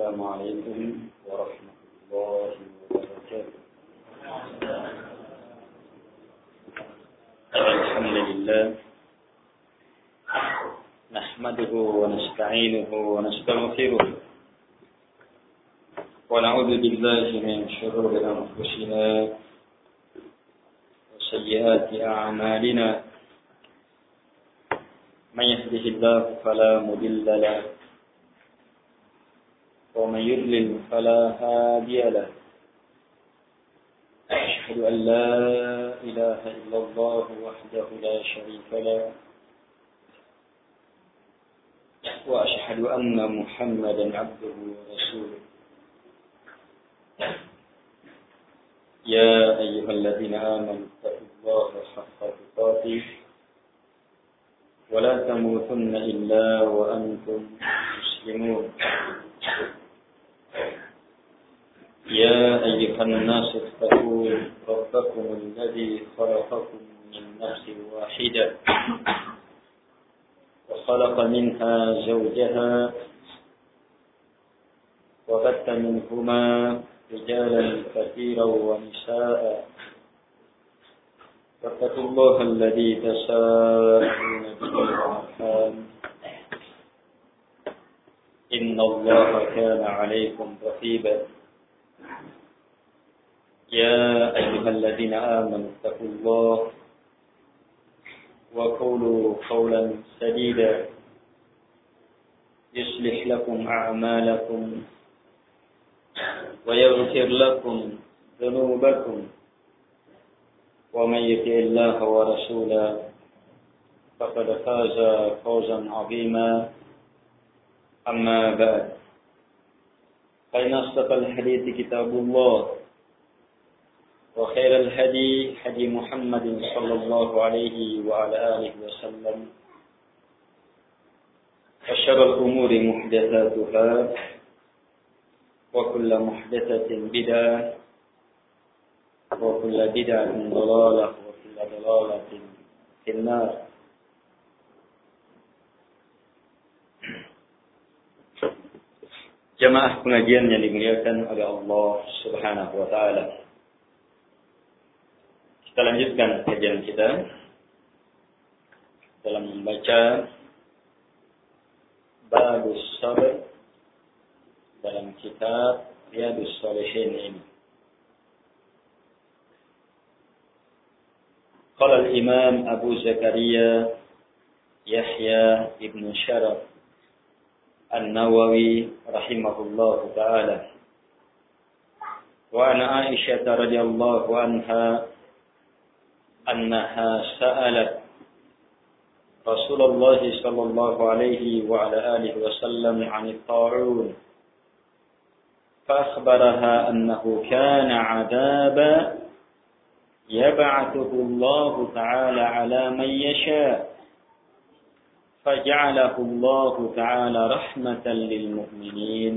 السلام عليكم ورحمة الله وبركاته. الحمد لله نحمده ونستعينه ونستغفره ونعوذ بالله من شرور أنفسنا وسيئات أعمالنا من يهده الله فلا مضل له ومن يضلل فلا هادي له أشهد أن لا إله إلا الله وحده لا شريك له وأشهد أن محمدا عبده ورسوله يا أيها الذين آمنوا اتقوا الله حق تقاته ولا تموتن إلا وأنتم مسلمون يا أيها الناس اتقوا ربكم الذي خلقكم من نفس واحدة وخلق منها زوجها وبث منهما رجالا كثيرا ونساء واتقوا الله الذي تساءلون به والأرحام إن الله كان عليكم رقيبا يا أيها الذين آمنوا اتقوا الله وقولوا قولا سديدا يصلح لكم أعمالكم ويغفر لكم ذنوبكم ومن يطع الله ورسوله فقد فاز فوزا عظيما أما بعد فإن أصدق الحديث كتاب الله وخير الهدي هدي محمد صلى الله عليه وعلى آله وسلم وشر الأمور محدثاتها وكل محدثة بدعة وكل بدعة ضلالة وكل ضلالة في النار. Jamaah pengajian yang dimuliakan oleh Allah Subhanahu wa taala. Kita lanjutkan kajian kita dalam membaca Babus Sabr dalam kitab Riyadhus Shalihin ini. Qala al-Imam Abu Zakaria Yahya ibn Sharaf An-Nawawi rahimahullahu ta'ala wa an Aisyah radhiyallahu anha أنها سألت رسول الله صلى الله عليه وعلى آله وسلم عن الطاعون فأخبرها أنه كان عذابا يبعثه الله تعالى على من يشاء فجعله الله تعالى رحمة للمؤمنين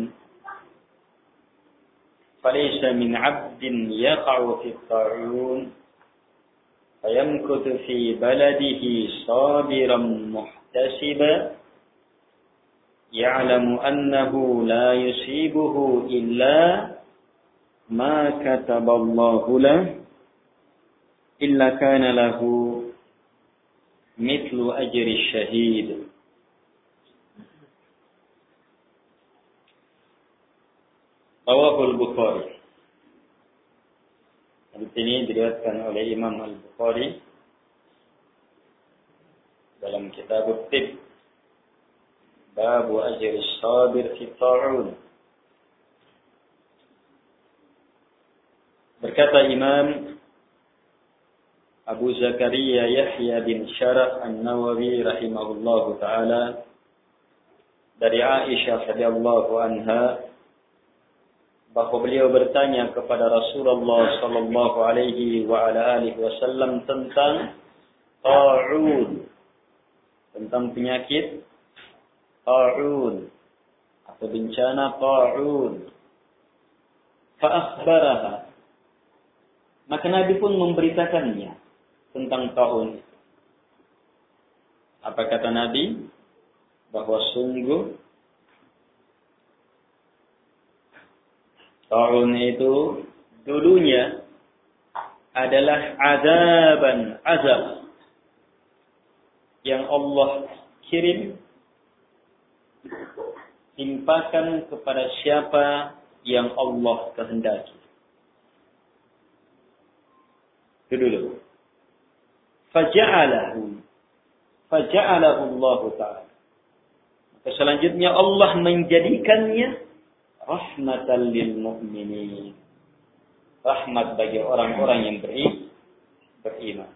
فليس من عبد يقع في الطاعون فيمكث في بلده صابرا محتسبا يعلم أنه لا يصيبه إلا ما كتب الله له إلا كان له مثل أجر الشهيد. رواه البخاري. Hadis ini diriwayatkan oleh Imam Al-Bukhari dalam kitab At-Tibb Bab Ajri As-Sabir fi Ta'un. Berkata Imam Abu Zakaria Yahya bin Sharaf An-Nawawi rahimahullahu taala dari Aisyah radhiyallahu anha bahwa beliau bertanya kepada Rasulullah sallallahu alaihi wa ala alihi wasallam tentang ta'un, tentang penyakit ta'un atau bencana ta'un. Fa akhbaraha, maka Nabi pun memberitakannya tentang ta'un. Apa kata Nabi? Bahwa sungguh Ta'un itu dulunya adalah azab yang Allah kirim timpakan kepada siapa yang Allah kehendaki. Itu dulu. Faja'alahu Allah Ta'ala. Maka selanjutnya Allah menjadikannya rahmatan lil mu'minin. Rahmat bagi orang-orang yang beriman.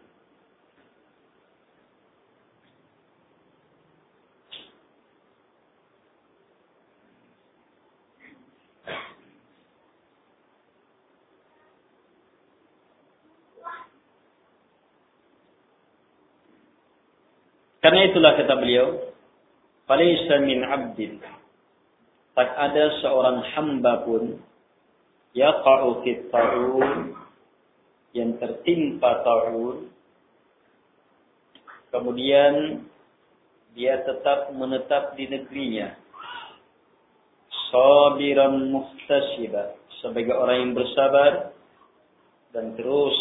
Karena itulah kata beliau, "Falaysa min 'abdin", tak ada seorang hamba pun yaqa'u fit ta'un, yang tertimpa ta'un, kemudian dia tetap menetap di negerinya, sabiran muhtasiba, sebagai orang yang bersabar dan terus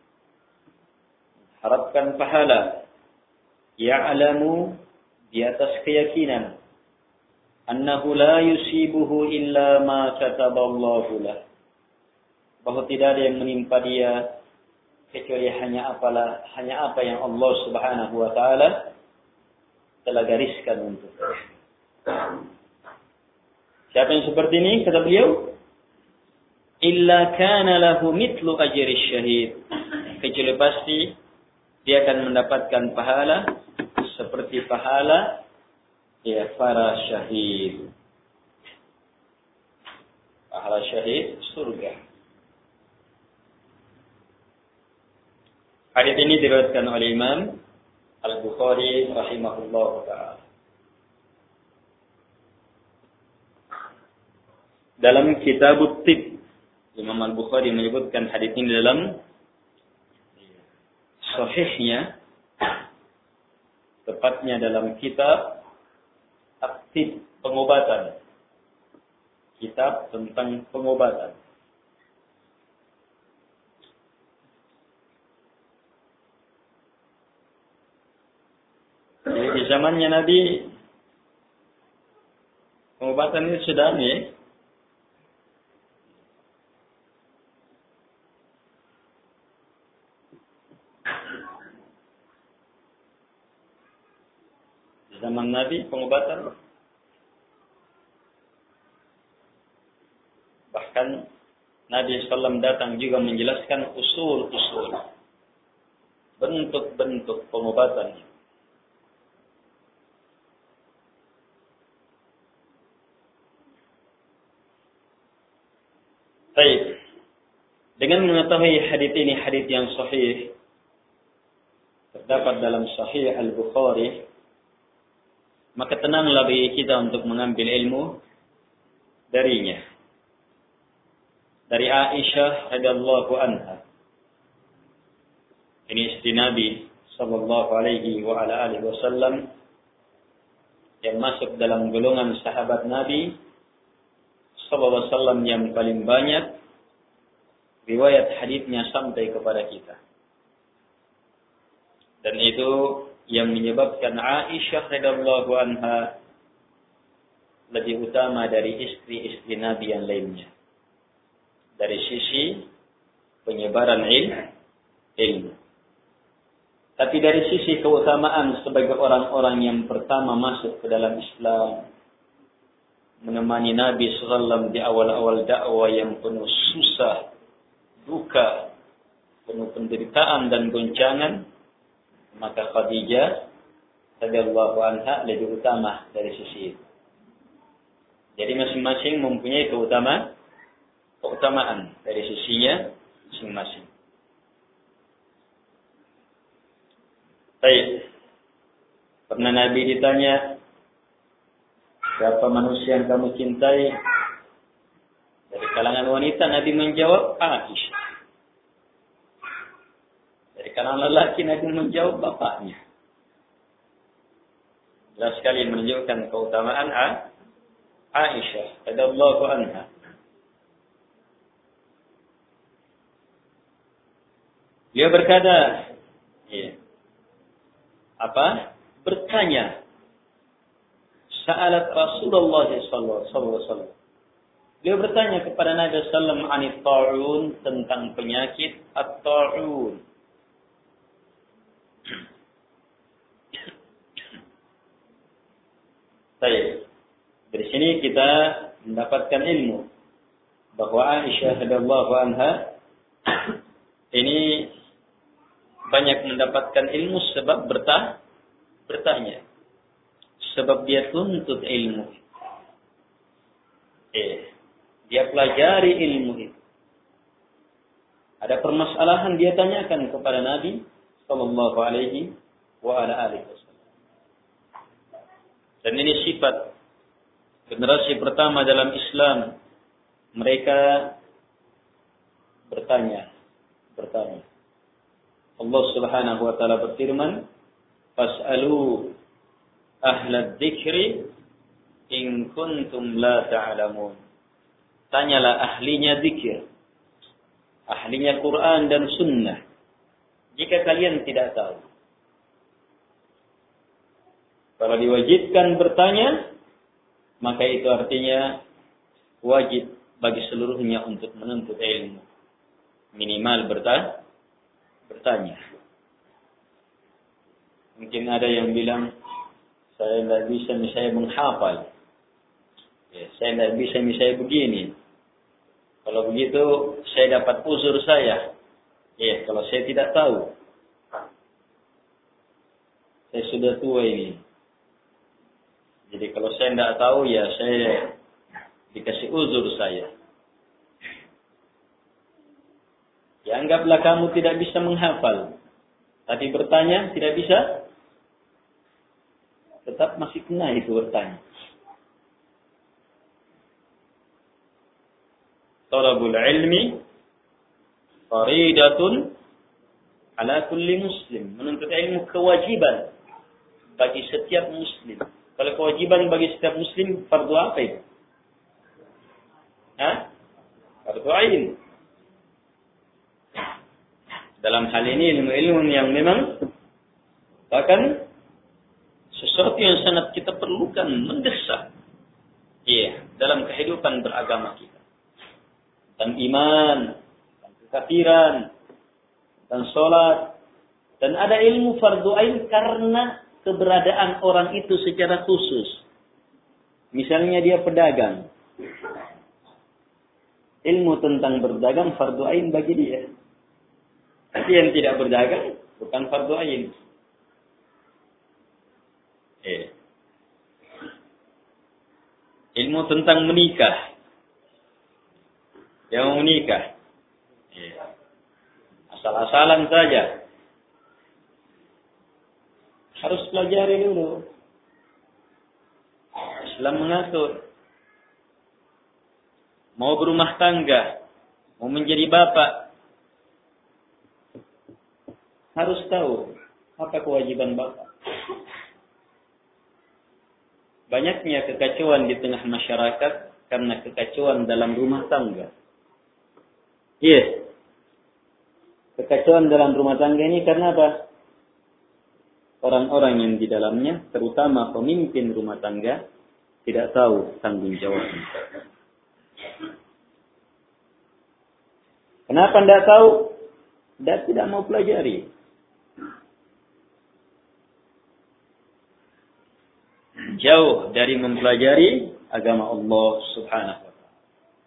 harapkan pahala, ya'lamu, di atas keyakinan, annahu la yusibuhu illa ma kataballahu lah, bahwa tidak ada yang menimpa dia kecuali hanya apa yang Allah Subhanahu wa taala telah gariskan untuknya. Siapa yang seperti ini, kata beliau, illa kana lahu mithlu ajri syahid, kecuali pasti dia akan mendapatkan pahala seperti pahala para syahid. Pahala syahid surga. Hadis ini diriwayatkan oleh Imam Al-Bukhari rahimahullah ta'ala. Dalam kitab At-Tib, Imam Al-Bukhari menyebutkan hadis ini dalam sahihnya, tepatnya dalam kitab At-Tib, pengobatan. Kitab tentang pengobatan. Jadi di zamannya Nabi, pengobatan ini sudah ada. Di zaman Nabi, pengobatan. Bahkan Nabi SAW datang juga menjelaskan usul-usul, bentuk-bentuk pengobatan. Baik. Dengan mengetahui hadis ini, hadis yang sahih, terdapat dalam Sahih Al-Bukhari, maka tenanglah bagi kita untuk mengambil ilmu darinya. Dari Aisyah radhiyallahu anha. Ini istri Nabi sallallahu alaihi wa ala alihi wasallam yang masuk dalam golongan sahabat Nabi sallallahu alaihi wasallam yang paling banyak riwayat hadisnya sampai kepada kita. Dan itu yang menyebabkan Aisyah radhiyallahu anha lebih utama dari istri-istri Nabi yang lainnya. Dari sisi penyebaran ilmu. Tapi dari sisi keutamaan sebagai orang-orang yang pertama masuk ke dalam Islam, menemani Nabi SAW di awal-awal dakwah yang penuh susah, duka, penuh penderitaan dan goncangan, maka Khadijah radhiyallahu anha lebih utama dari sisi itu. Jadi masing-masing mempunyai keutamaan dari sisinya masing-masing. Baik. Pernah Nabi ditanya, siapa manusia yang kamu cintai? Dari kalangan wanita, Nabi menjawab, Aisyah. Dari kalangan lelaki, Nabi menjawab, bapaknya. Jelas sekali menunjukkan keutamaan Aisyah radhiyallahu anha. Beliau berkata, ya, bertanya. Sa'alat Rasulullah sallallahu alaihi wasallam. Beliau bertanya kepada Nabi sallallahu alaihi wasallam ta'un, tentang penyakit at-ta'un. Baik. Dari sini kita mendapatkan ilmu bahwa Aisyah radhiyallahu anha ini banyak mendapatkan ilmu sebab bertanya. Sebab dia tuntut ilmu. Dia pelajari ilmu itu. Ada permasalahan dia tanyakan kepada Nabi sallallahu alaihi wa ala alihi wasallam. Dan ini sifat generasi pertama dalam Islam. Mereka bertanya. Allah Subhanahu wa taala berfirman, "Fas'alu ahlad dzikri in kuntum la ta'lamun." Tanyalah ahlinya zikir, ahlinya Quran dan Sunnah, jika kalian tidak tahu. Kalau diwajibkan bertanya, maka itu artinya wajib bagi seluruhnya untuk menuntut ilmu. Minimal bertanya. Mungkin ada yang bilang, saya tidak bisa misalnya menghafal. Ya, saya tidak bisa misalnya begini. Kalau begitu, saya dapat uzur saya. Ya, kalau saya tidak tahu. Saya sudah tua ini. Jadi kalau saya tidak tahu, ya saya dikasih uzur saya. Ya, anggaplah kamu tidak bisa menghafal. Tapi bertanya tidak bisa. Tetap masih kena itu bertanya. Talabul ilmi faridatun ala kulli muslim. Menuntut ilmu kewajiban bagi setiap muslim. Kalau kewajiban bagi setiap muslim, fardu apa itu? Fardu ain. Dalam hal ini ilmu-ilmu yang memang bahkan sesuatu yang sangat kita perlukan, mendesak. Iya, dalam kehidupan beragama kita. Dan iman, dan kekafiran, dan sholat. Dan ada ilmu fardu ain karena keberadaan orang itu secara khusus. Misalnya dia pedagang. Ilmu tentang berdagang fardu ain bagi dia. Tapi yang tidak berdagang bukan fardu ain. Ilmu tentang menikah. Yang mau menikah. Asal-asalan saja. Harus pelajari dulu. Islam mengatur. Mau berumah tangga, mau menjadi bapak, harus tahu apa kewajiban bapak. Banyaknya kekacauan di tengah masyarakat karena kekacauan dalam rumah tangga. Yes. Kekacauan dalam rumah tangga ini karena apa? Orang-orang yang di dalamnya, terutama pemimpin rumah tangga, tidak tahu tanggung jawabnya. Kenapa tidak tahu? Dia tidak mau pelajari. Jauh dari mempelajari agama Allah Subhanahu wa ta'ala.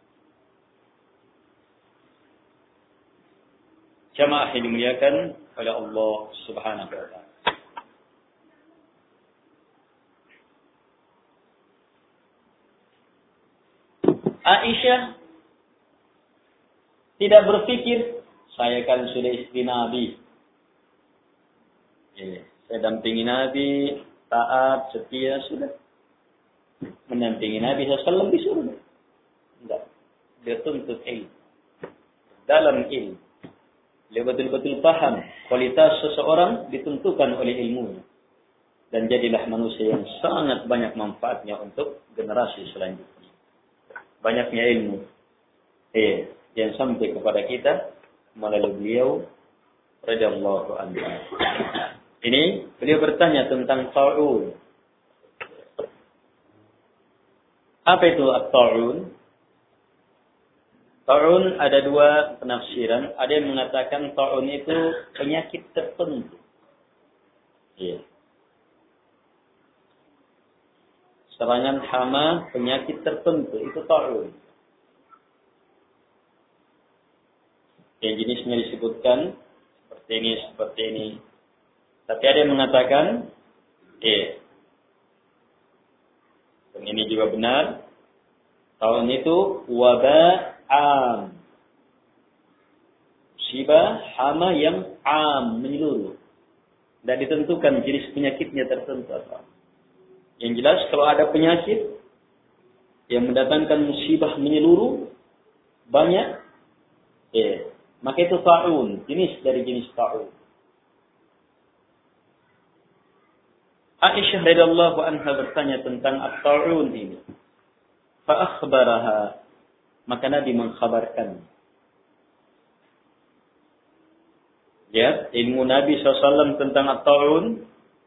Jamaah yang dimuliakan oleh Allah Subhanahu wa ta'ala. Aisyah tidak berpikir, saya kan sudah istri Nabi. Saya dampingi Nabi, taat, setia, sudah. Mendampingi Nabi SAW disuruh. Tidak. Dia tuntut ilmu. Dalam ilmu. Dia betul-betul paham kualitas seseorang ditentukan oleh ilmunya. Dan jadilah manusia yang sangat banyak manfaatnya untuk generasi selanjutnya. Banyaknya ilmu yang sampai kepada kita melalui beliau radhiyallahu anhu. Ini beliau bertanya tentang ta'un. Apa itu at-ta'un? Ta'un ada dua penafsiran. Ada yang mengatakan ta'un itu penyakit tertentu. Iya. Serangan hama penyakit tertentu itu ta'un. Yang jenisnya disebutkan seperti ini. Tapi ada yang mengatakan, dan ini juga benar, ta'un itu waba'am. Musibah hama yang am, menyeluruh. Dan ditentukan jenis penyakitnya tertentu apa. Yang jelas kalau ada penyakit yang mendatangkan musibah menyeluruh banyak, maka itu ta'un, jenis dari jenis ta'un. Aisyah radhiyallahu anha bertanya tentang at-ta'un ini. Fa akhbaraha, maka Nabi mengkhabarkan. Ya, ilmu Nabi SAW tentang at-ta'un.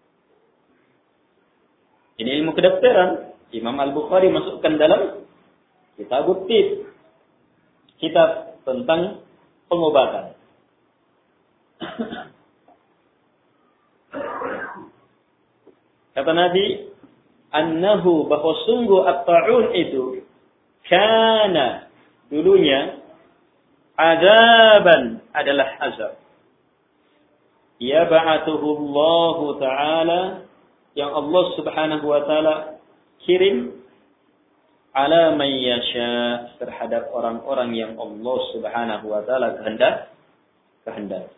Ini ilmu kedokteran. Imam Al-Bukhari masukkan dalam Kitabut Tib, kitab tentang pengobatan. Kata Nabi, annahu, bahwa sungguh at-ta'un itu kana, dulunya, azaban, adalah azab. Yab'atuhu Allah Ta'ala, yang Allah Subhanahu wa Ta'ala kirim ala man yasha, terhadap orang-orang yang Allah Subhanahu wa Ta'ala kehendak.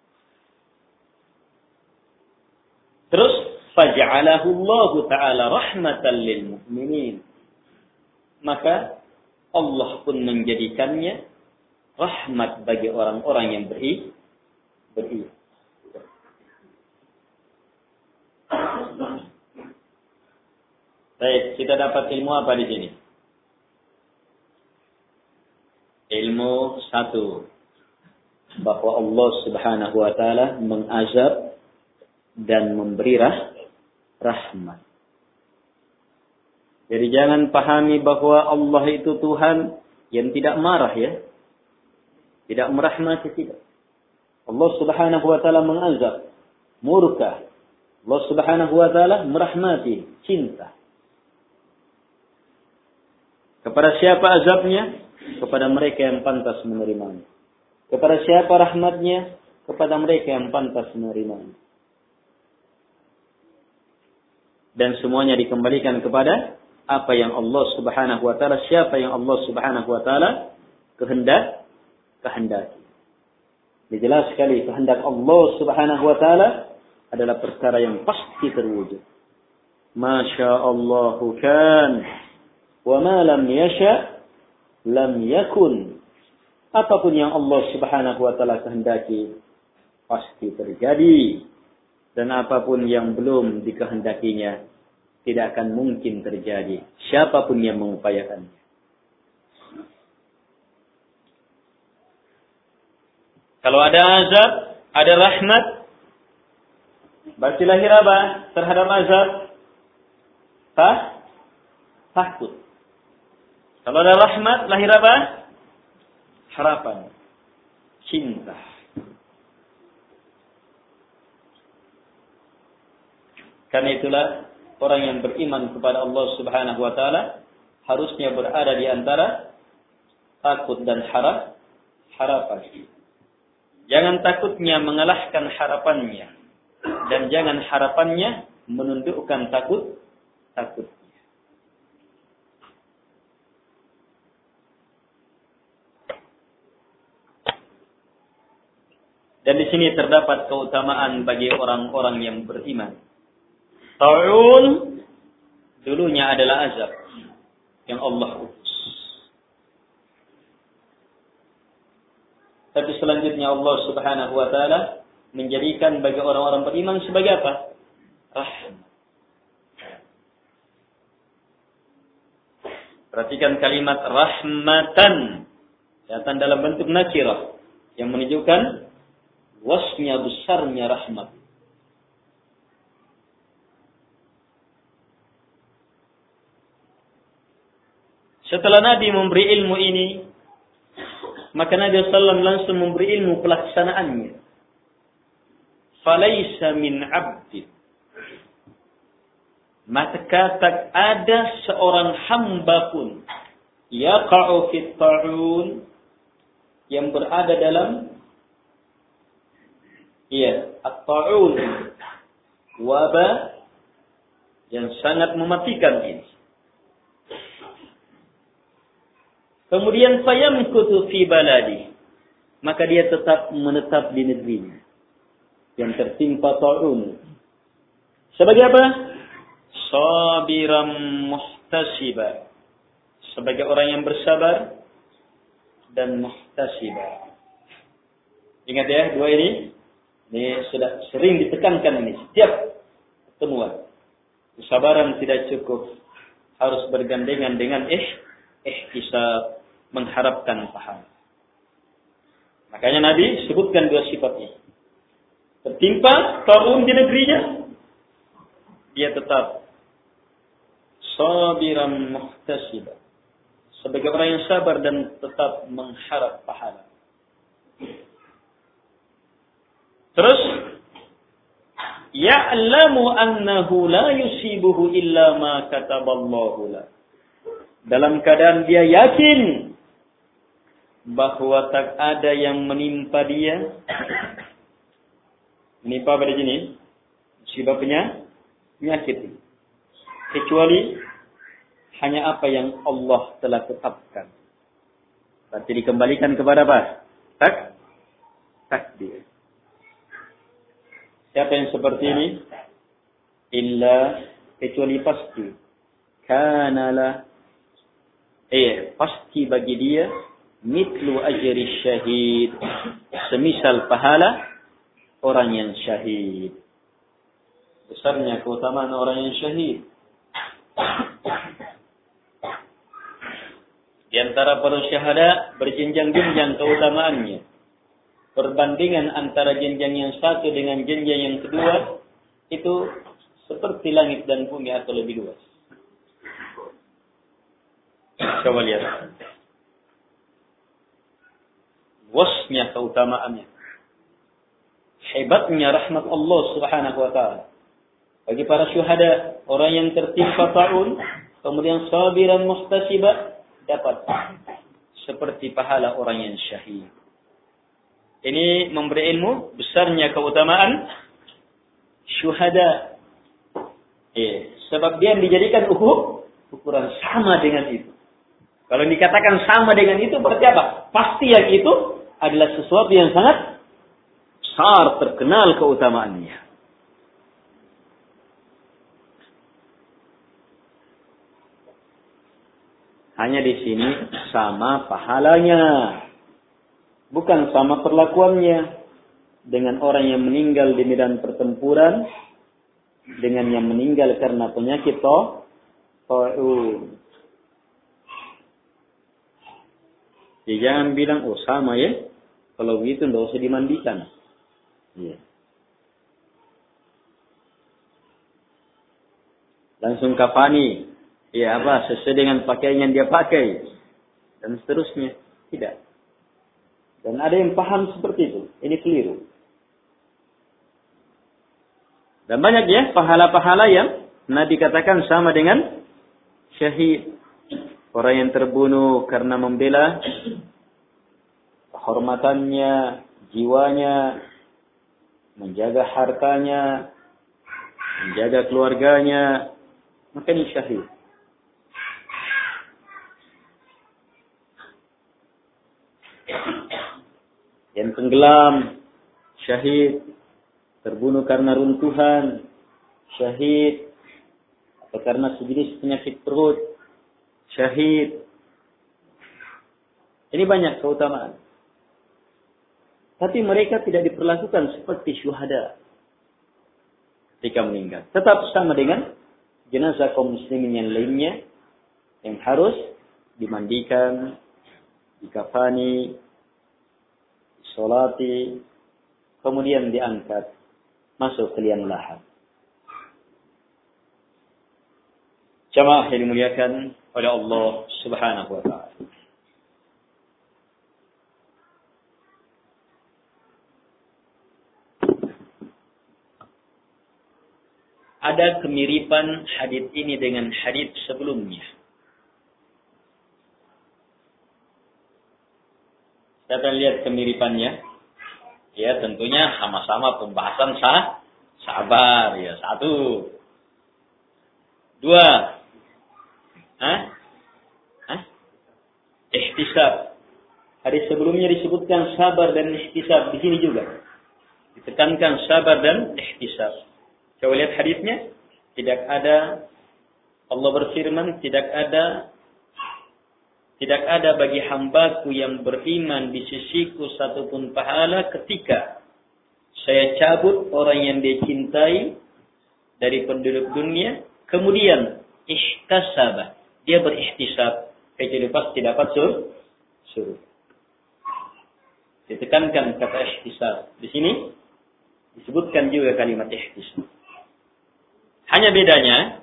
Terus faj'alahu Allah Ta'ala rahmatan lil mu'minin, maka Allah pun menjadikannya rahmat bagi orang-orang yang beriman. Baik, kita dapat ilmu apa di sini? Ilmu satu, bahwa Allah Subhanahu wa Ta'ala mengazab dan memberi rahmat. Jadi jangan pahami bahwa Allah itu Tuhan yang tidak marah, ya. Tidak merahmati, tidak. Allah Subhanahu wa Ta'ala mengazab, murka. Allah Subhanahu wa Ta'ala merahmati, cinta. Kepada siapa azabnya? Kepada mereka yang pantas menerimanya. Kepada siapa rahmatnya? Kepada mereka yang pantas menerimanya. Dan semuanya dikembalikan kepada apa yang Allah Subhanahu wa Ta'ala, siapa yang Allah Subhanahu wa Ta'ala kehendaki. Jelas sekali kehendak Allah Subhanahu wa Ta'ala adalah perkara yang pasti terwujud. Masya Allahu kan, wa ma lam yasha lam yakun. Apapun yang Allah Subhanahu wa Ta'ala kehendaki pasti terjadi, dan apapun yang belum dikehendakinya tidak akan mungkin terjadi, siapapun yang mengupayakannya. Kalau ada azab, ada rahmat, berarti lahir apa terhadap azab? Takut. Kalau ada rahmat, lahir apa? Harapan, cinta. Karena itulah orang yang beriman kepada Allah Subhanahu wa Ta'ala harusnya berada di antara takut dan harapan. Jangan takutnya mengalahkan harapannya, dan jangan harapannya menundukkan takutnya. Dan di sini terdapat keutamaan bagi orang-orang yang beriman. Ta'un dulunya adalah azab yang Allah utus. Tapi selanjutnya Allah Subhanahu wa Ta'ala menjadikan bagi orang-orang beriman sebagai apa? Rahmat. Perhatikan kalimat rahmatan, datang dalam bentuk nakirah yang menunjukkan luasnya besarnya rahmat. Setelah Nabi memberi ilmu ini, maka Nabi SAW langsung memberi ilmu pelaksanaannya. Falaisa min abdin, maka tak ada seorang hamba pun yaqa'u fit ta'un, yang berada dalam at-ta'un, wabah yang sangat mematikan ini. Kemudian fayamkutu fi baladi, maka dia tetap menetap di negerinya yang tertimpa ta'un. Sebagai apa? Sabiran muhtasiba, sebagai orang yang bersabar dan muhtasiba. Ingat ya, dua ini sudah sering ditekankan ini setiap pertemuan. Kesabaran tidak cukup, harus bergandengan dengan ihtisab, mengharapkan pahala. Makanya Nabi sebutkan dua sifatnya. Tertimpa ta'un di negerinya, dia tetap sabiran muhtasibah, sebagai orang yang sabar dan tetap mengharap pahala. Terus, ya'lamu annahu la yusibuhu illa ma kataballahu lah. Dalam keadaan dia yakin bahwa tak ada yang menimpa dia. Menimpa pada sini musibah penyakit, kecuali hanya apa yang Allah telah tetapkan. Berarti dikembalikan kepada apa? Takdir. Siapa yang seperti ini? Illa, kecuali pasti. Kanalah, pasti bagi dia mitlu ajri syahid, semisal pahala orang yang syahid. Besarnya keutamaan orang yang syahid. Di antara para syuhada berjenjang-jenjang keutamaannya. Perbandingan antara jenjang yang satu dengan jenjang yang kedua itu seperti langit dan bumi atau lebih luas. Coba lihat. Luasnya keutamaannya. Hebatnya rahmat Allah Subhanahu wa ta'ala. Bagi para syuhada, orang yang tertimpa ta'un, kemudian sabiran muhtasibah, dapat seperti pahala orang yang syahid. Ini memberi ilmu besarnya keutamaan syuhada. Sebab dia dijadikan ukuran sama dengan itu. Kalau dikatakan sama dengan itu berarti apa? Pasti yang itu adalah sesuatu yang sangat besar, terkenal keutamaannya. Hanya di sini sama pahalanya, bukan sama perlakuannya. Dengan orang yang meninggal di medan pertempuran, dengan yang meninggal karena penyakit ta'un. Jadi jangan bilang, sama ya. Kalau begitu tidak usah dimandikan. Ya. Langsung kafani. Ya apa, sesuai dengan pakaian yang dia pakai. Dan seterusnya. Tidak. Dan ada yang paham seperti itu. Ini keliru. Dan banyak ya pahala-pahala yang Nabi katakan sama dengan syahid. Orang yang terbunuh karena membela kehormatannya, jiwanya, menjaga hartanya, menjaga keluarganya, maka ini syahid. Yang tenggelam, syahid. Terbunuh karena runtuhan, syahid. Atau karena sejenis penyakit perut, syahid. Ini banyak keutamaan. Tapi mereka tidak diperlakukan seperti syuhada ketika meninggal. Tetap sama dengan jenazah kaum muslimin yang lainnya yang harus dimandikan, dikafani, disolati, kemudian diangkat masuk ke liang lahat. Jamaah yang dimuliakan oleh Allah Subhanahu wa taala. Ada kemiripan hadits ini dengan hadits sebelumnya. Kita akan lihat kemiripannya. Ya, tentunya sama-sama pembahasan sabar. Ya, 1. 2. Ihtisab. Hadis sebelumnya disebutkan sabar dan ihtisab. Di sini juga ditekankan sabar dan ihtisab. Coba lihat hadisnya. Tidak ada, Allah berfirman, tidak ada bagi hambaku yang beriman di sisiku satupun pahala ketika saya cabut orang yang dia cintai dari penduduk dunia, kemudian ihtasabah, dia berihtisab, kecuali pasti dapat surga. Ditekankan kata ihtisab. Di sini disebutkan juga kalimat ihtisab. Hanya bedanya,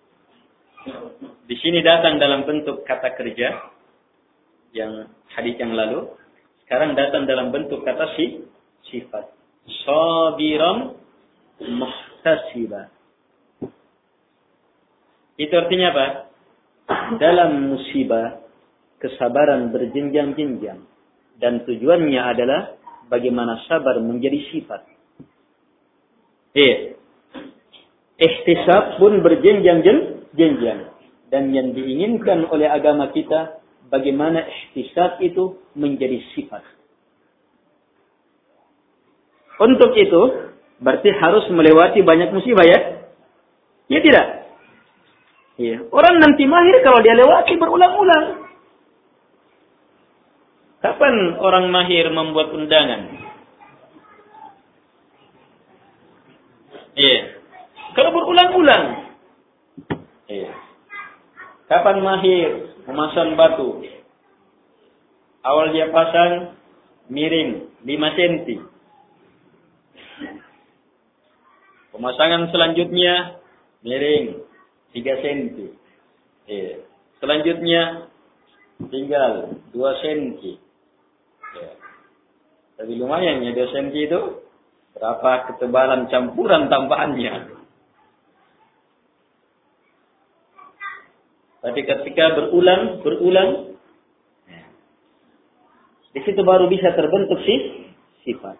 di sini datang dalam bentuk kata kerja, yang hadis yang lalu, sekarang datang dalam bentuk kata sifat. Sabiran muhtasiba. Itu artinya apa? Dalam musibah, kesabaran berjenjang-jenjang. Dan tujuannya adalah bagaimana sabar menjadi sifat. Ihtisab pun berjenjang-jenjang. Dan yang diinginkan oleh agama kita, bagaimana ihtisab itu menjadi sifat. Untuk itu, berarti harus melewati banyak musibah, ya? Ya tidak? Ya. Orang nanti mahir kalau dia lewati berulang-ulang. Kapan orang mahir membuat undangan? Iya. Kalau berulang-ulang. Iya. Kapan mahir memasang batu? Awal dia pasang miring 5 cm. Pemasangan selanjutnya miring 3 cm. Iya. Selanjutnya tinggal 2 cm. Ya. Tapi lumayan ya 2 cm itu. Berapa ketebalan campuran tambahannya. Tapi ketika berulang, di situ baru bisa terbentuk sifat.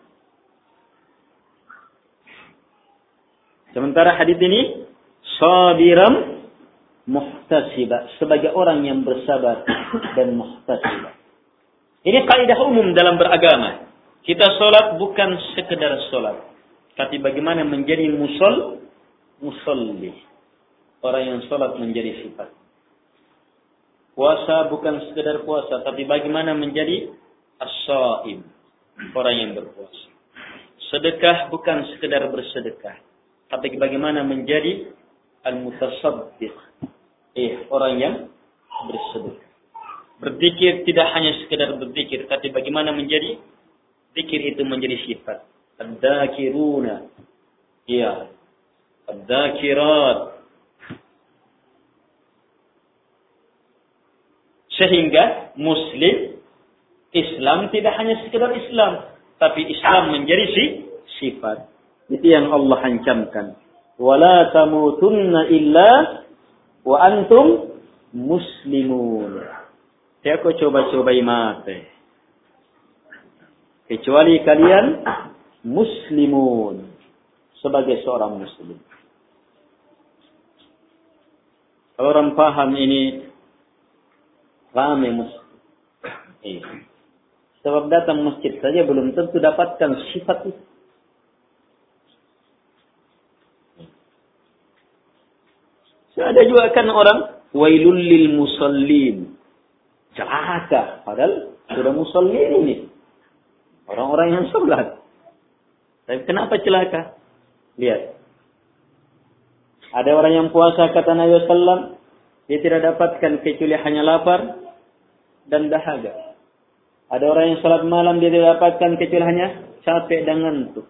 Sementara hadis ini, sabiran muhtasiba, sebagai orang yang bersabar dan muhtasiba. Ini kaidah umum dalam beragama. Kita sholat bukan sekedar sholat, tapi bagaimana menjadi musolli. Orang yang sholat menjadi sifat. Puasa bukan sekedar puasa, tapi bagaimana menjadi as-shaim, orang yang berpuasa. Sedekah bukan sekedar bersedekah, tapi bagaimana menjadi al-mutasaddiq, orang yang bersedekah. Berzikir tidak hanya sekedar berzikir, tapi bagaimana menjadi zikir itu menjadi sifat. Ad-dzakiruna, ad-dzakirat. Sehingga Muslim, Islam tidak hanya sekedar Islam, tapi Islam menjadi sifat. Itu yang Allah ancamkan. Wala tamutunna illa wa antum muslimun. Saya kok coba-cobai mati. Kecuali kalian muslimun, sebagai seorang muslim. Kalau orang paham ini, ramai masjid. Sebab datang masjid saja belum tentu dapatkan sifat itu. Ada juga kan orang wailul lil musallin. Celaka, padahal sudah musallin ini. Orang-orang yang sholat. Tapi kenapa celaka? Lihat. Ada orang yang puasa kata Nabi SAW, dia tidak dapatkan kecuali hanya lapar dan dahaga. Ada orang yang salat malam dia tidak dapatkan kecuali hanya capek dan ngantuk.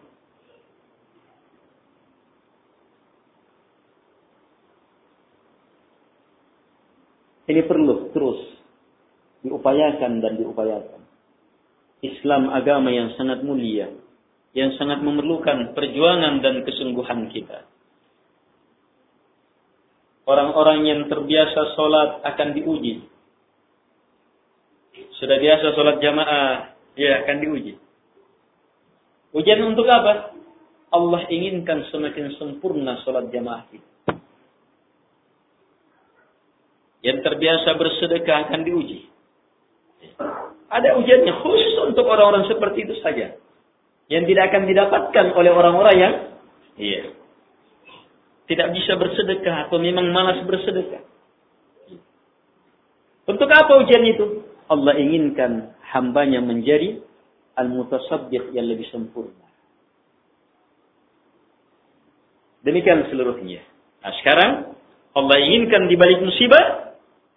Ini perlu terus diupayakan dan diupayakan. Islam agama yang sangat mulia, yang sangat memerlukan perjuangan dan kesungguhan kita. Orang-orang yang terbiasa sholat akan diuji. Sudah biasa sholat jamaah, ya akan diuji. Ujian untuk apa? Allah inginkan semakin sempurna sholat jamaah kita. Yang terbiasa bersedekah akan diuji. Ada ujiannya khusus untuk orang-orang seperti itu saja. Yang tidak akan didapatkan oleh orang-orang yang tidak bisa bersedekah atau memang malas bersedekah. Untuk apa ujian itu? Allah inginkan hambanya menjadi al-mutasaddiq yang lebih sempurna. Demikian seluruhnya. Nah sekarang Allah inginkan di balik musibah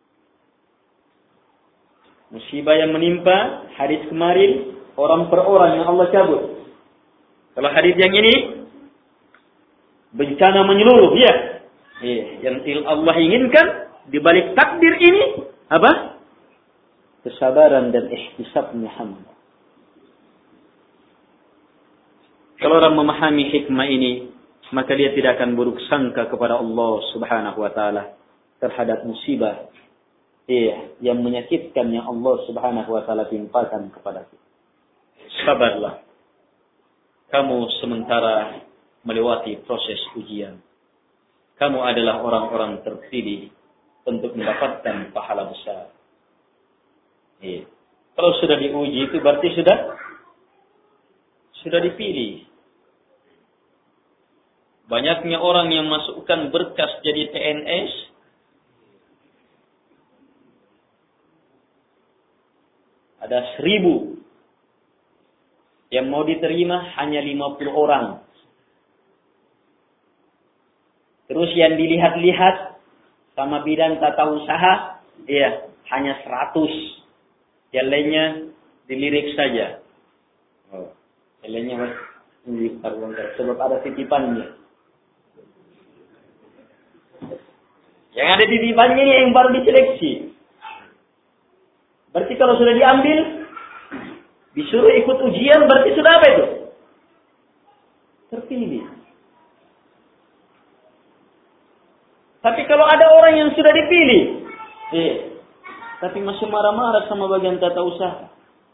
yang menimpa hadis kemarin orang per orang yang Allah cabut. Kalau hadis yang ini bencana menyeluruh, ya. Yang Allah inginkan di balik takdir ini apa? Kesabaran dan ihtisabnya hamba. Kalau orang memahami hikmah ini, maka dia tidak akan buruk sangka kepada Allah Subhanahu wa taala terhadap musibah yang menyakitkan yang Allah Subhanahu wa taala timpakan kepada kita. Sabarlah. Kamu sementara melewati proses ujian. Kamu adalah orang-orang terpilih untuk mendapatkan pahala besar. Kalau sudah diuji itu berarti sudah dipilih. Banyaknya orang yang masukkan berkas jadi PNS, ada 1000. Yang mau diterima hanya 50 orang. Terus yang dilihat-lihat sama bidang tata usaha, hanya 100. Yang lainnya dilirik saja. Yang lainnya sebab ada titipannya. Yang ada titipannya ini yang baru diseleksi. Berarti kalau sudah diambil, disuruh ikut ujian, berarti sudah apa itu? Terpilih. Tapi kalau ada orang yang sudah dipilih, tapi masih marah-marah sama bagian tata usaha.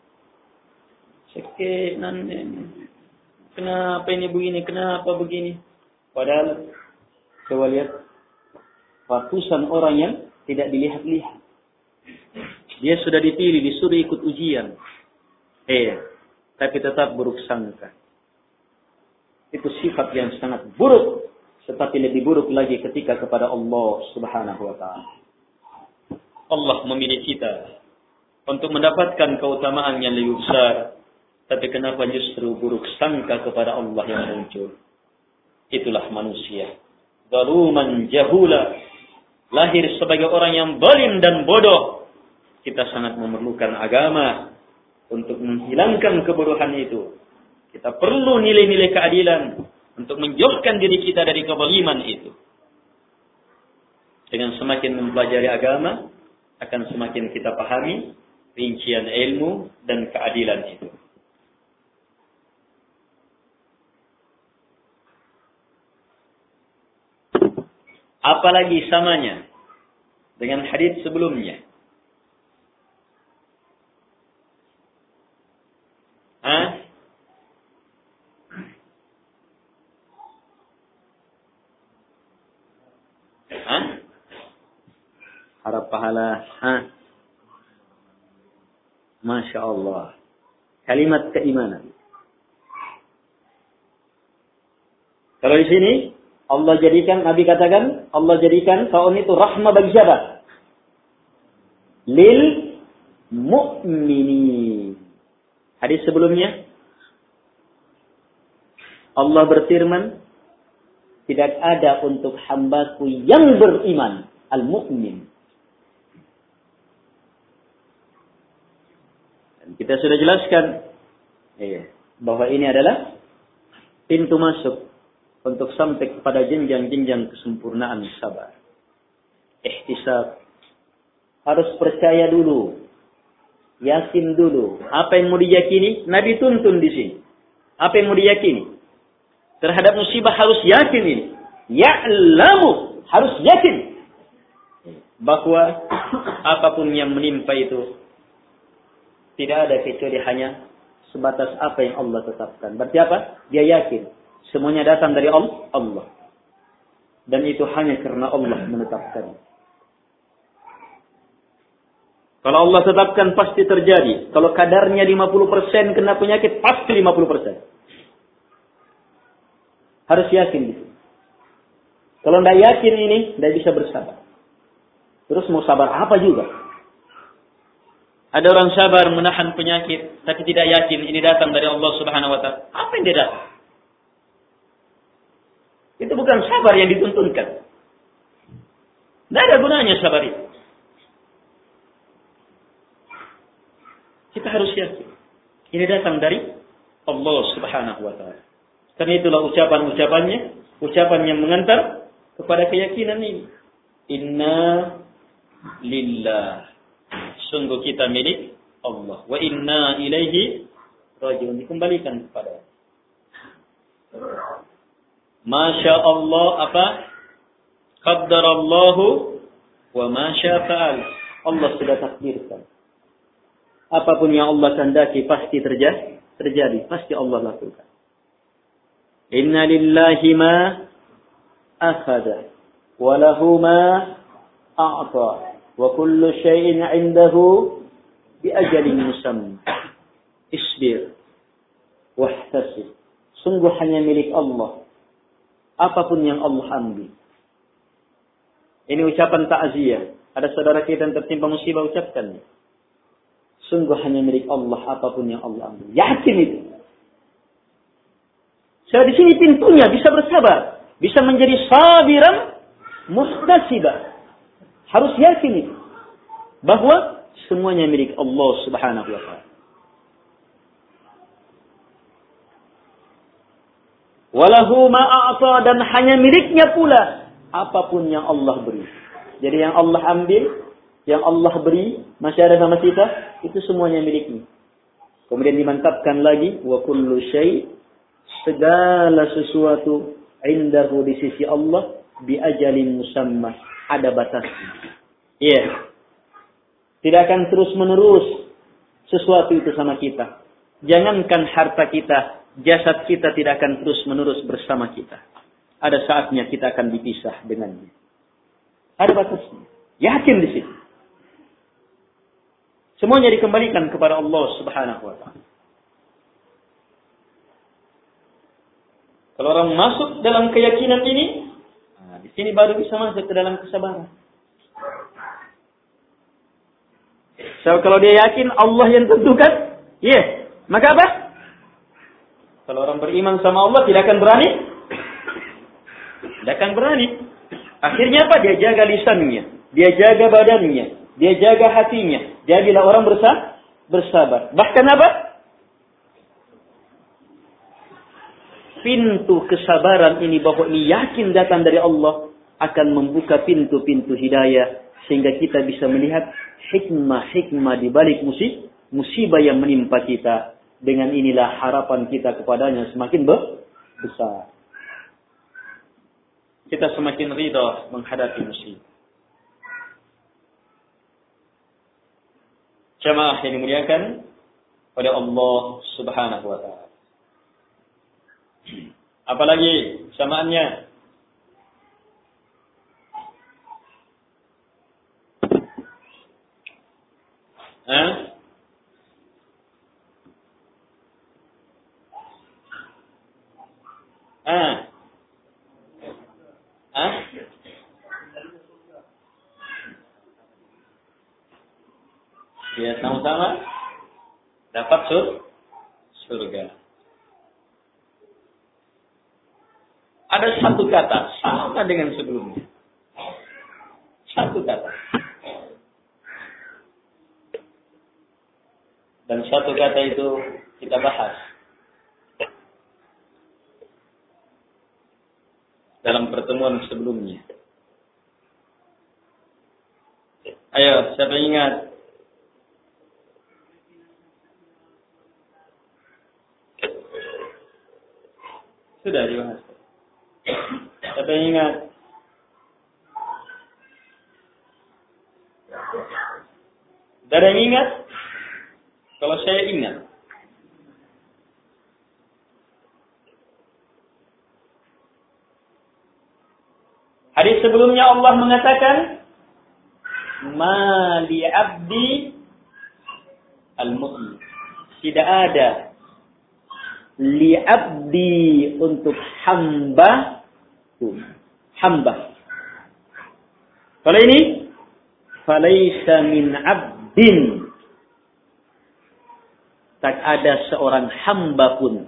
Kenapa ini begini? Kenapa begini? Padahal coba lihat ratusan orang yang tidak dilihat-lihat. Dia sudah dipilih, disuruh ikut ujian. Tapi tetap buruk sangka. Itu sifat yang sangat buruk. Tetapi lebih buruk lagi ketika kepada Allah Subhanahu wa ta'ala. Allah memilih kita untuk mendapatkan keutamaan yang lebih besar. Tapi kenapa justru buruk sangka kepada Allah yang muncul? Itulah manusia. Zaluman jahula. Lahir sebagai orang yang zalim dan bodoh. Kita sangat memerlukan agama untuk menghilangkan kebodohan itu. Kita perlu nilai-nilai keadilan untuk menjauhkan diri kita dari kezaliman itu. Dengan semakin mempelajari agama, akan semakin kita pahami rincian ilmu dan keadilan itu. Apalagi samanya dengan hadis sebelumnya. Harap pahala. Masya Allah. Kalimat keimanan. Kalau di sini Allah jadikan, Nabi katakan, Allah jadikan tahun itu rahmah bagi siapa? Lil mu'minin. Hadis sebelumnya Allah berfirman, tidak ada untuk hambaku yang beriman, al-mu'min. Kita sudah jelaskan bahwa ini adalah pintu masuk untuk sampai kepada jenjang-jenjang kesempurnaan sabar. Ihtisab. Harus percaya dulu. Yakin dulu. Apa yang mau diyakini? Nabi tuntun di sini. Apa yang mau diyakini? Terhadap musibah harus yakin ini. Ya'lamu. Harus yakin. Bahwa apapun yang menimpa itu tidak ada kecuali hanya sebatas apa yang Allah tetapkan. Berarti apa? Dia yakin. Semuanya datang dari Allah. Dan itu hanya karena Allah menetapkan. Kalau Allah tetapkan pasti terjadi. Kalau kadarnya 50% kena penyakit, pasti 50%. Harus yakin gitu. Kalau tidak yakin ini, tidak bisa bersabar. Terus mau sabar apa juga? Ada orang sabar menahan penyakit, tapi tidak yakin ini datang dari Allah Subhanahu wa Ta'ala. Apa yang dia datang? Itu bukan sabar yang dituntunkan. Tidak ada gunanya sabar itu. Kita harus yakin. Ini datang dari Allah Subhanahu wa Ta'ala. Karena itulah ucapan-ucapannya, ucapan yang mengantar kepada keyakinan ini. Inna lillah. Sungguh kita milik Allah. Wa inna ilaihi rajiun. Dikembalikan kepada Masya Allah apa? Qaddarallahu wa ma syafa'al. Allah sudah takdirkan. Apapun yang Allah kehendaki pasti terjadi. Pasti Allah lakukan. Inna lillahi ma akhada. Wa lahu ma a'ta. Wa kullu syai'in 'indahu bi ajalin musamma. Isbir. Wahtasib. Sungguh hanya milik Allah. Apapun yang Allah ambil. Ini ucapan takziah. Ada saudara kita yang tertimpa musibah, ucapkan. Sungguh hanya milik Allah apapun yang Allah ambil. Yakin itu. Saya di sini pintunya bisa bersabar, bisa menjadi sabiran muhtasibah. Harus yakin itu bahwa semuanya milik Allah Subhanahu wa Ta'ala. Walahu ma'a'ta, dan hanya miliknya pula apapun yang Allah beri. Jadi yang Allah ambil, yang Allah beri, masih ada sama kita, itu semuanya miliknya. Kemudian dimantapkan lagi, wa kullu syai', segala sesuatu indahu di sisi Allah bi ajalin musamma, ada batasnya. Iya. Tidak akan terus-menerus sesuatu itu sama kita. Jangankan harta kita, jasad kita tidak akan terus-menerus bersama kita. Ada saatnya kita akan dipisah dengannya. Ada batasnya. Yakin di situ. Semuanya dikembalikan kepada Allah Subhanahu wa Ta'ala. Kalau orang masuk dalam keyakinan ini, di sini baru bisa masuk ke dalam kesabaran. So, kalau dia yakin Allah yang tentukan, maka apa? Kalau orang beriman sama Allah tidak akan berani. Tidak akan berani. Akhirnya apa? Dia jaga lisannya, dia jaga badannya, dia jaga hatinya. Dia bila orang bersabar. Bahkan apa? Pintu kesabaran ini, bahwa ini yakin datang dari Allah, akan membuka pintu-pintu hidayah sehingga kita bisa melihat hikmah-hikmah di balik musibah yang menimpa kita. Dengan inilah harapan kita kepadanya semakin besar. Kita semakin ridha menghadapi musibah. Jamaah yang dimuliakan oleh Allah Subhanahu wa Ta'ala. Apalagi samaannya? Ya, sama-sama dapat surga. Ada satu kata sama dengan sebelumnya. Satu kata. Dan satu kata itu kita bahas dalam pertemuan sebelumnya. Ayo, siapa yang ingat? Sudah dibahas. Siapa yang ingat? Tidak ada yang ingat? Kalau saya ingat. Hadis sebelumnya Allah mengatakan, "Ma li 'abdi al-mu'min." Tidak ada li 'abdi untuk hamba. Kalau ini, falaysa min 'abdin. Tak ada seorang hamba pun.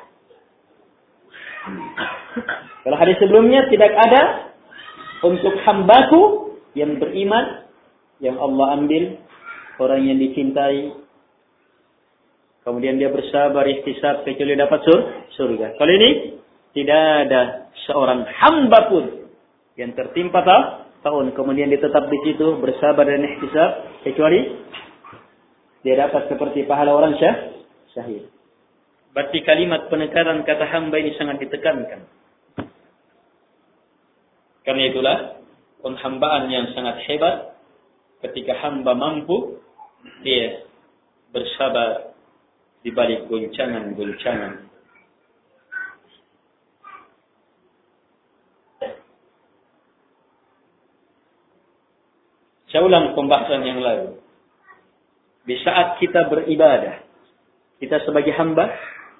Kalau hadis sebelumnya tidak ada untuk hambaku yang beriman, yang Allah ambil, orang yang dicintai, kemudian dia bersabar, ihtisab, kecuali dapat surga. Kalau ini tidak ada seorang hamba pun yang tertimpa tahun, kemudian dia tetap di situ bersabar dan ihtisab, kecuali dia dapat seperti pahala orang syahid. Berarti kalimat penekanan kata hamba ini sangat ditekankan. Karena itulah penghambaan yang sangat hebat ketika hamba mampu dia bersabar di balik goncangan-goncangan. Saya ulang pembahasan yang lalu. Di saat kita beribadah, kita sebagai hamba,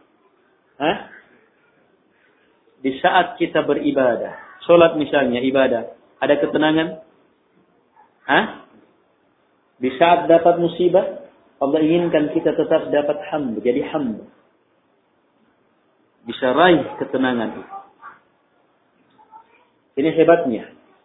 di saat kita beribadah, sholat misalnya ibadah, ada ketenangan? Di saat dapat musibah, Allah inginkan kita tetap dapat hamba, jadi hamba. Bisa raih ketenangan itu. Ini hebatnya.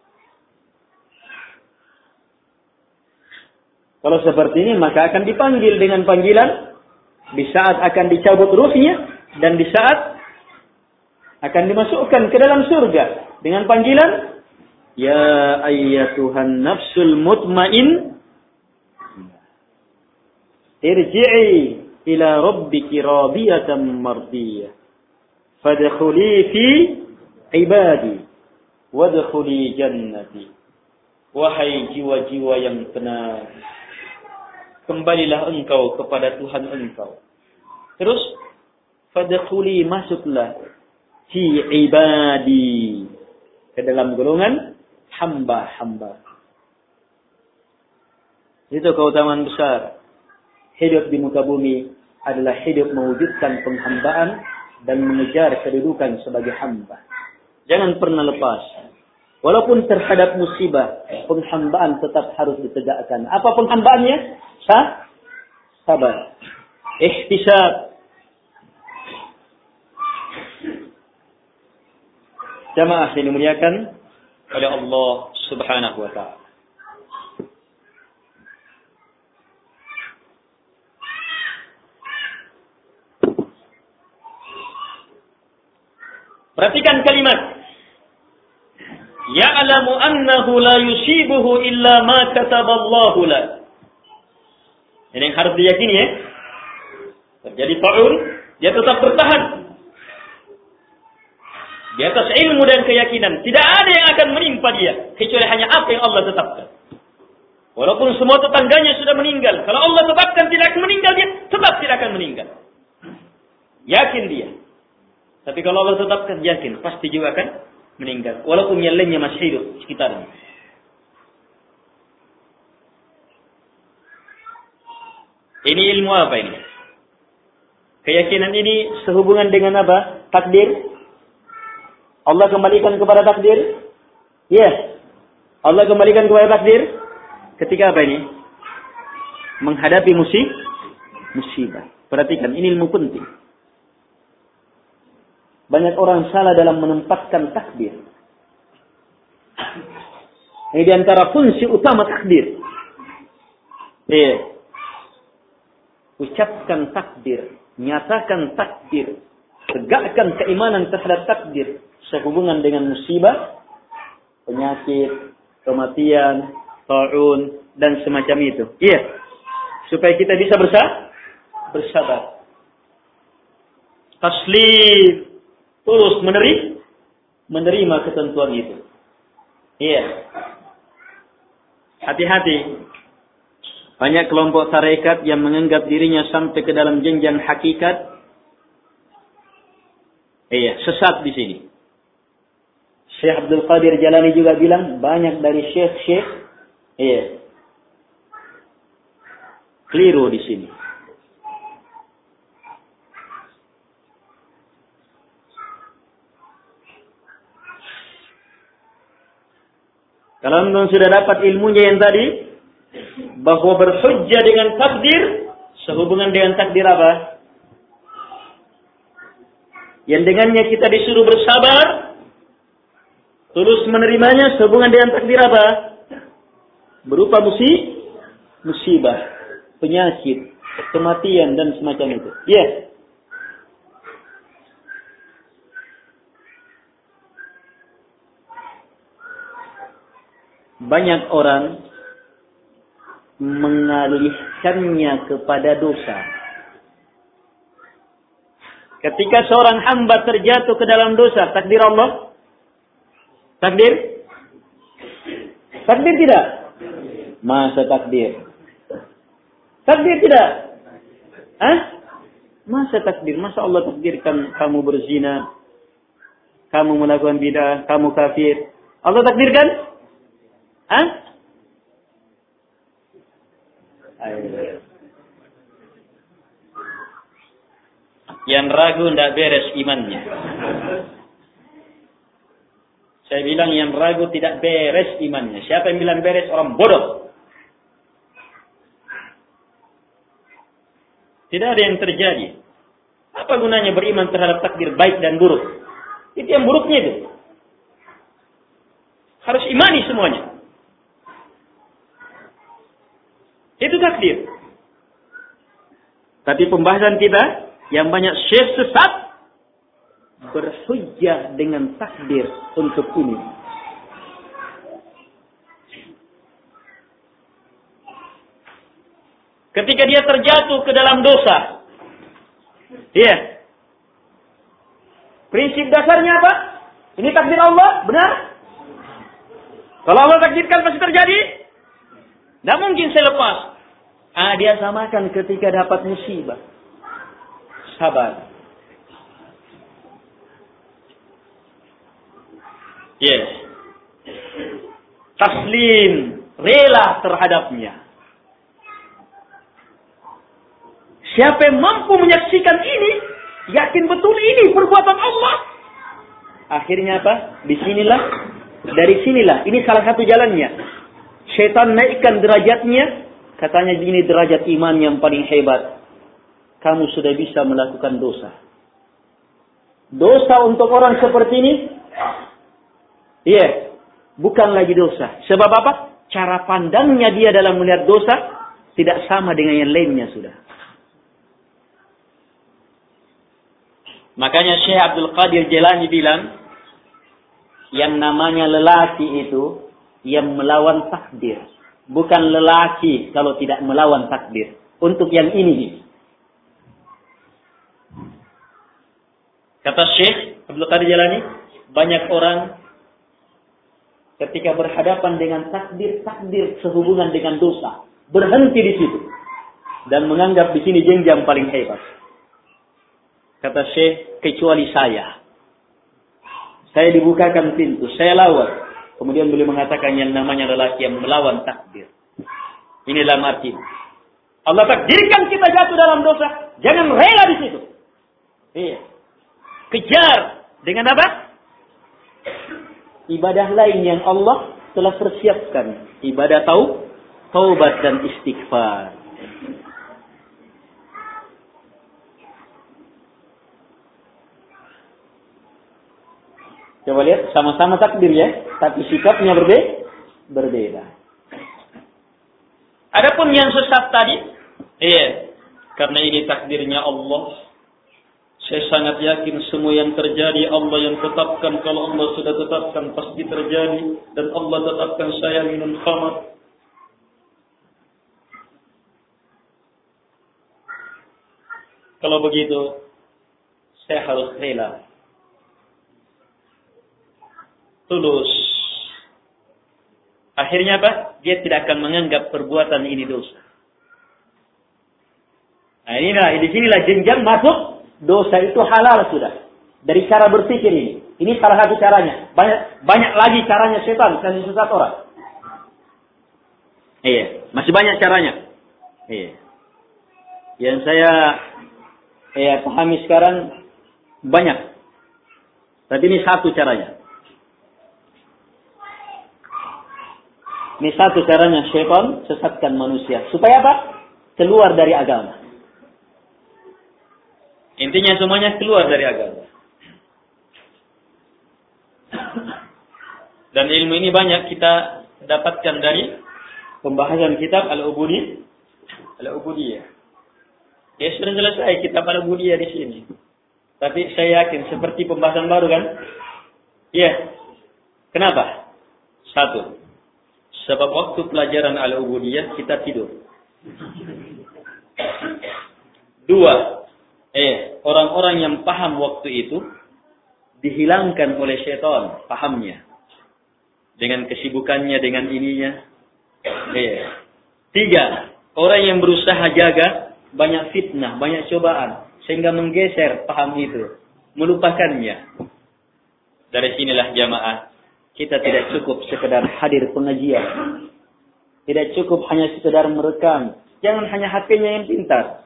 Kalau seperti ini, maka akan dipanggil dengan panggilan di saat akan dicabut ruhnya dan di saat akan dimasukkan ke dalam surga dengan panggilan, ya ayyatuhan nafsul mutmain, irji'i ila rabbiki radiyatan mardiyah, fadkhuli fi ibadi wadkhuli jannati. Wahai jiwa-jiwa yang tenang, kembalilah engkau kepada Tuhan engkau. Terus, fadkhuli, masuklah, fi ibadi, ke dalam golongan hamba-hamba. Itu keutamaan besar. Hidup di muka bumi adalah hidup mewujudkan penghambaan dan mengejar kedudukan sebagai hamba. Jangan pernah lepas. Walaupun terhadap musibah, penghambaan tetap harus ditegakkan. Apa penghambaannya? Sabar. Ihtisab. Jamaah yang dimuliakan oleh Allah Subhanahu wa ta'ala. Perhatikan kalimat. Ya'lamu annahu la yusibuhu illa ma kataballahu la. Ini yang harus diyakini ya. Terjadi ta'un, dia tetap bertahan di atas ilmu dan keyakinan. Tidak ada yang akan menimpa dia kecuali hanya apa yang Allah tetapkan. Walaupun semua tetangganya sudah meninggal, kalau Allah tetapkan tidak akan meninggal, dia tetap tidak akan meninggal. Yakin dia. Tapi kalau Allah tetapkan, yakin pasti juga akan meninggal. Walaupun yang lainnya masih hidup sekitarnya. Ini ilmu apa ini? Keyakinan ini sehubungan dengan apa? Takdir. Allah kembalikan kepada takdir. Ya. Allah kembalikan kepada takdir. Ketika apa ini? Menghadapi musibah. Perhatikan, ini ilmu penting. Banyak orang salah dalam menempatkan takdir. Ini diantara fungsi utama takdir. Iya. Ucapkan takdir, nyatakan takdir, tegakkan keimanan terhadap takdir sehubungan dengan musibah, penyakit, kematian, ta'un, dan semacam itu. Iya. Supaya kita bisa bersabar. Taslim. Tulus menerima ketentuan itu. Iya. Hati-hati. Banyak kelompok tarekat yang menganggap dirinya sampai ke dalam jenjang hakikat. Iya, sesat di sini. Syekh Abdul Qadir Jalani juga bilang banyak dari syekh-syekh, iya, keliru di sini. Kalau anda sudah dapat ilmunya yang tadi, bahwa berhujjah dengan takdir, sehubungan dengan takdir apa? Yang dengannya kita disuruh bersabar, tulus menerimanya, sehubungan dengan takdir apa? Berupa musibah, penyakit, kematian, dan semacam itu. Ya. Yeah. Banyak orang mengalihkannya kepada dosa. Ketika seorang hamba terjatuh ke dalam dosa, takdir Allah? Takdir? Takdir tidak? Masa takdir? Takdir tidak? Hah? Masa takdir? Masa Allah takdirkan kamu berzina, kamu melakukan bid'ah, kamu kafir? Allah takdirkan? Hah? Ayo. Yang ragu tidak beres imannya. Saya bilang yang ragu tidak beres imannya. Siapa yang bilang beres? Orang bodoh. Tidak ada yang terjadi. Apa gunanya beriman terhadap takdir baik dan buruk? Itu yang buruknya itu. Harus imani semuanya. Itu takdir. Tapi pembahasan kita yang banyak syekh sesat berhujjah dengan takdir untuk ini. Ketika dia terjatuh ke dalam dosa, iya. Prinsip dasarnya apa? Ini takdir Allah, benar? Kalau Allah takdirkan pasti terjadi. Tidak mungkin saya lepas. Dia samakan ketika dapat musibah. Sabar. Yes. Taslim. Rela terhadapnya. Siapa yang mampu menyaksikan ini, yakin betul ini perbuatan Allah. Akhirnya apa? Dari sinilah. Ini salah satu jalannya. Syaitan naikkan derajatnya. Katanya ini derajat iman yang paling hebat. Kamu sudah bisa melakukan dosa. Dosa untuk orang seperti ini, iya, bukan lagi dosa. Sebab apa? Cara pandangnya dia dalam melihat dosa tidak sama dengan yang lainnya sudah. Makanya Syekh Abdul Qadir Jalani bilang, yang namanya lelaki itu yang melawan takdir. Bukan lelaki kalau tidak melawan takdir. Untuk yang ini. Kata Syekh Abdul Qadir Jalani, banyak orang ketika berhadapan dengan takdir sehubungan dengan dosa, berhenti di situ dan menganggap di sini jenjang paling hebat. Kata Syekh, kecuali saya dibukakan pintu, saya lawan. Kemudian beliau mengatakan yang namanya lelaki yang melawan takdir. Inilah arti. Allah takdirkan kita jatuh dalam dosa, jangan rela di situ. Iya. Kejar dengan apa? Ibadah lain yang Allah telah persiapkan. Ibadah taubat dan istighfar. Coba lihat, sama-sama takdir ya, tapi sikapnya berbeda. Adapun yang sesat tadi, iya, Karena ini takdirnya Allah. Saya sangat yakin semua yang terjadi Allah yang tetapkan. Kalau Allah sudah tetapkan pasti terjadi. Dan Allah tetapkan saya minum khamar. Kalau begitu, saya harus rela. Tulus. Akhirnya apa? Dia tidak akan menganggap perbuatan ini dosa. Nah disinilah jenjang masuk dosa itu halal sudah. Dari cara berpikir ini. Ini salah satu caranya. Banyak lagi caranya setan kasih sesat orang. Iya, masih banyak caranya. Iya. Yang saya pahami sekarang banyak. Tapi ini satu caranya. Ini satu caranya syaitan sesatkan manusia. Supaya apa? Keluar dari agama. Intinya semuanya keluar dari agama. Dan ilmu ini banyak kita dapatkan dari pembahasan kitab Al-Ubudiyah. Ya sudah selesai kitab Al-Ubudiyah di sini. Tapi saya yakin seperti pembahasan baru kan? Iya. Kenapa? Satu. Sebab waktu pelajaran Al-Ubudiyah kita tidur. Dua. Orang-orang yang paham waktu itu dihilangkan oleh syaitan pahamnya. Dengan kesibukannya, dengan ininya. Tiga. Orang yang berusaha jaga banyak fitnah, banyak cobaan. Sehingga menggeser paham itu. Melupakannya. Dari sinilah jamaah. Kita tidak cukup sekedar hadir pengajian. Tidak cukup hanya sekedar merekam. Jangan hanya HP-nya yang pintar.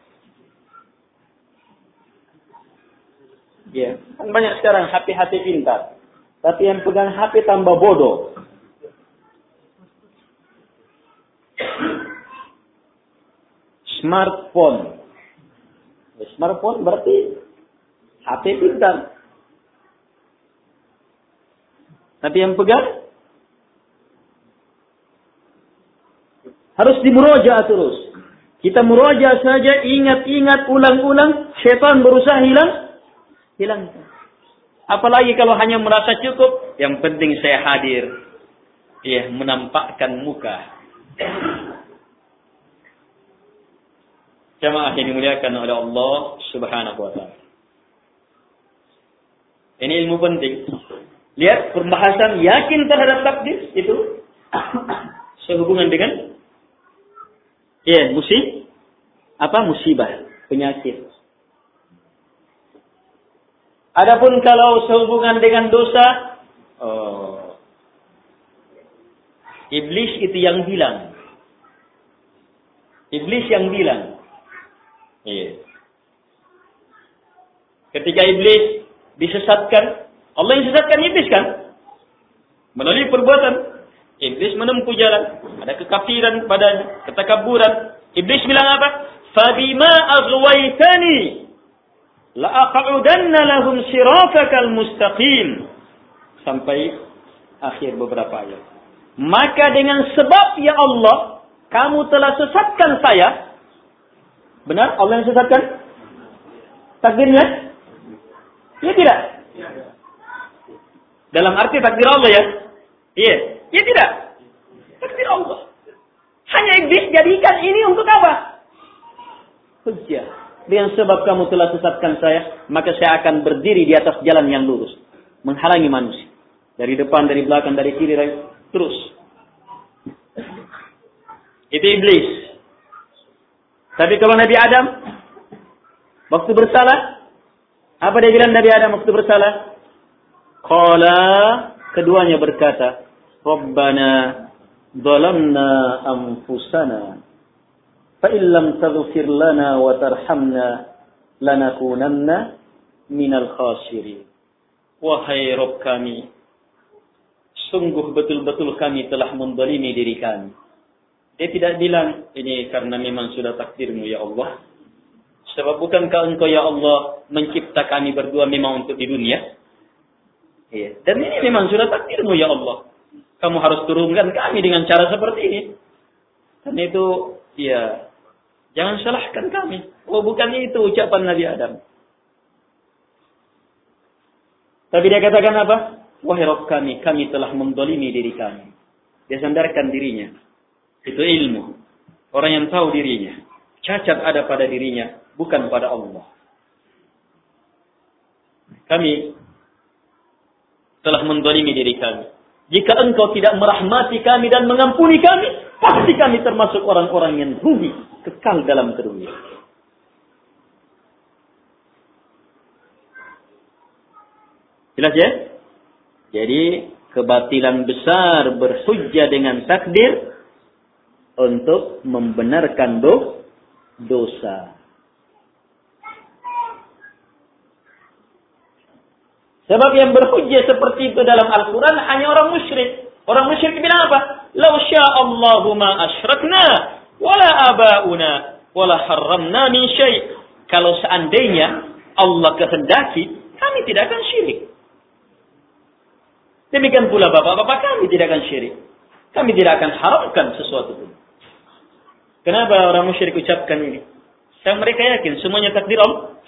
Ya, kan banyak sekarang HP pintar. Tapi yang pegang HP tambah bodoh. Smartphone. Smartphone berarti HP pintar. Tapi yang pegang harus dimurojaah terus. Kita murojaah saja, ingat-ingat, ulang-ulang, syaitan berusaha hilangkan. Apalagi kalau hanya merasa cukup, yang penting saya hadir. Ya, menampakkan muka. Jamaah yang dimuliakan oleh Allah Subhanahu wa taala. Ini ilmu penting. Lihat pembahasan yakin terhadap takdir itu sehubungan dengan musibah, penyakit. Adapun kalau sehubungan dengan dosa, iblis itu yang bilang. Iblis yang bilang. Ketika iblis disesatkan, Allah yang sesatkan iblis kan? Melalui perbuatan. Iblis menempuh jalan. Ada kekafiran padanya. Ketakaburan. Iblis bilang apa? Fabima aghwaytani la'aq'udanna lahum siratakal mustaqim. Sampai akhir beberapa ayat. Maka dengan sebab ya Allah, kamu telah sesatkan saya. Benar? Allah yang sesatkan? Takdirnya? Ya tidak? Dalam arti takdir Allah ya? Iya. Ya tidak. Takdir Allah. Hanya iblis jadikan ini untuk apa? Hujjah. Dengan sebab kamu telah sesatkan saya, maka saya akan berdiri di atas jalan yang lurus. Menghalangi manusia. Dari depan, dari belakang, dari kiri, terus. Itu iblis. Tapi kalau Nabi Adam, waktu bersalah, apa dia bilang Nabi Adam waktu bersalah? Qala, keduanya berkata, Rabbana zalamna anfusana fa illam taghfir lana wa tarhamna lanakunanna minal khasirin. Wahai Rabb kami, sungguh betul-betul kami telah menzalimi diri kami. Dia tidak bilang ini karena memang sudah takdirmu ya Allah. Sebab bukankah engkau ya Allah mencipta kami berdua memang untuk di dunia? Iya. Dan ini memang sudah takdirmu ya Allah. Kamu harus turunkan kami dengan cara seperti ini. Dan itu, ya, Jangan salahkan kami. Oh, bukan itu ucapan Nabi Adam. Tapi dia katakan apa? Wahai Rabb kami telah mendolimi diri kami. Dia sandarkan dirinya. Itu ilmu. Orang yang tahu dirinya. Cacat ada pada dirinya, bukan pada Allah. Kami telah mendolimi diri kami. Jika engkau tidak merahmati kami dan mengampuni kami, pasti kami termasuk orang-orang yang rugi, kekal dalam kerugian. Jelas ya? Jadi kebatilan besar berhujjah dengan takdir untuk membenarkan dosa. Sebab yang berhujjah seperti itu dalam Al-Quran hanya orang musyrik. Orang musyrik bilang apa? Lau sya'allahu ma asyrakna, wala aba'una, wala harramna min syai'. Kalau seandainya Allah kehendaki, kami tidak akan syirik. Demikian pula bapak-bapak kami tidak akan syirik. Kami tidak akan haramkan sesuatu pun. Kenapa orang musyrik ucapkan ini? Karena mereka yakin semuanya takdir Allah.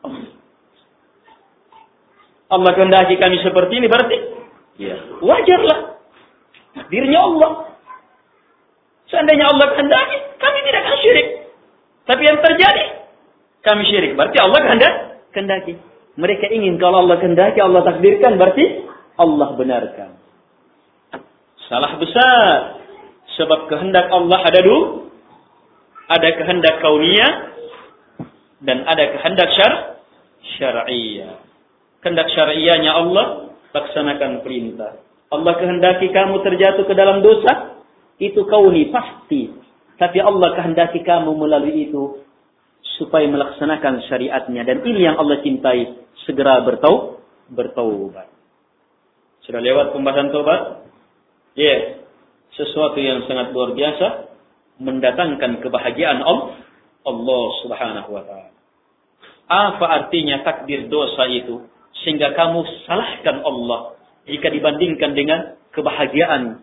Allah kehendaki kami seperti ini berarti ya, wajarlah. Takdirnya Allah. Seandainya Allah kehendaki, kami tidak akan syirik. Tapi yang terjadi, kami syirik. Berarti Allah kehendaki. Mereka ingin kalau Allah kehendaki, Allah takdirkan, berarti Allah benarkan. Salah besar. Sebab kehendak Allah ada dua. Ada kehendak kauniyah dan ada kehendak syar'iyah. Kehendak syar'iyahnya Allah, laksanakan perintah. Allah kehendaki kamu terjatuh ke dalam dosa, itu kauni pasti. Tapi Allah kehendaki kamu melalui itu supaya melaksanakan syariatnya. Dan ini yang Allah cintai, segera bertaubat. Sudah lewat pembahasan taubat? Ya, sesuatu yang sangat luar biasa, mendatangkan kebahagiaan Allah Subhanahu wa ta'ala. Apa artinya takdir dosa itu? Sehingga kamu salahkan Allah jika dibandingkan dengan kebahagiaan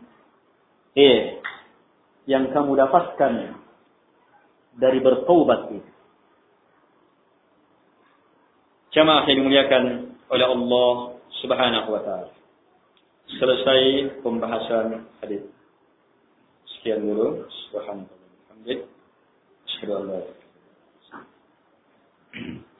yang kamu dapatkan dari bertaubat itu. Jamaah yang dimuliakan oleh Allah Subhanahu wa ta'ala. Selesai pembahasan hadis. Sekian dulu. Subhanallah. Alhamdulillah.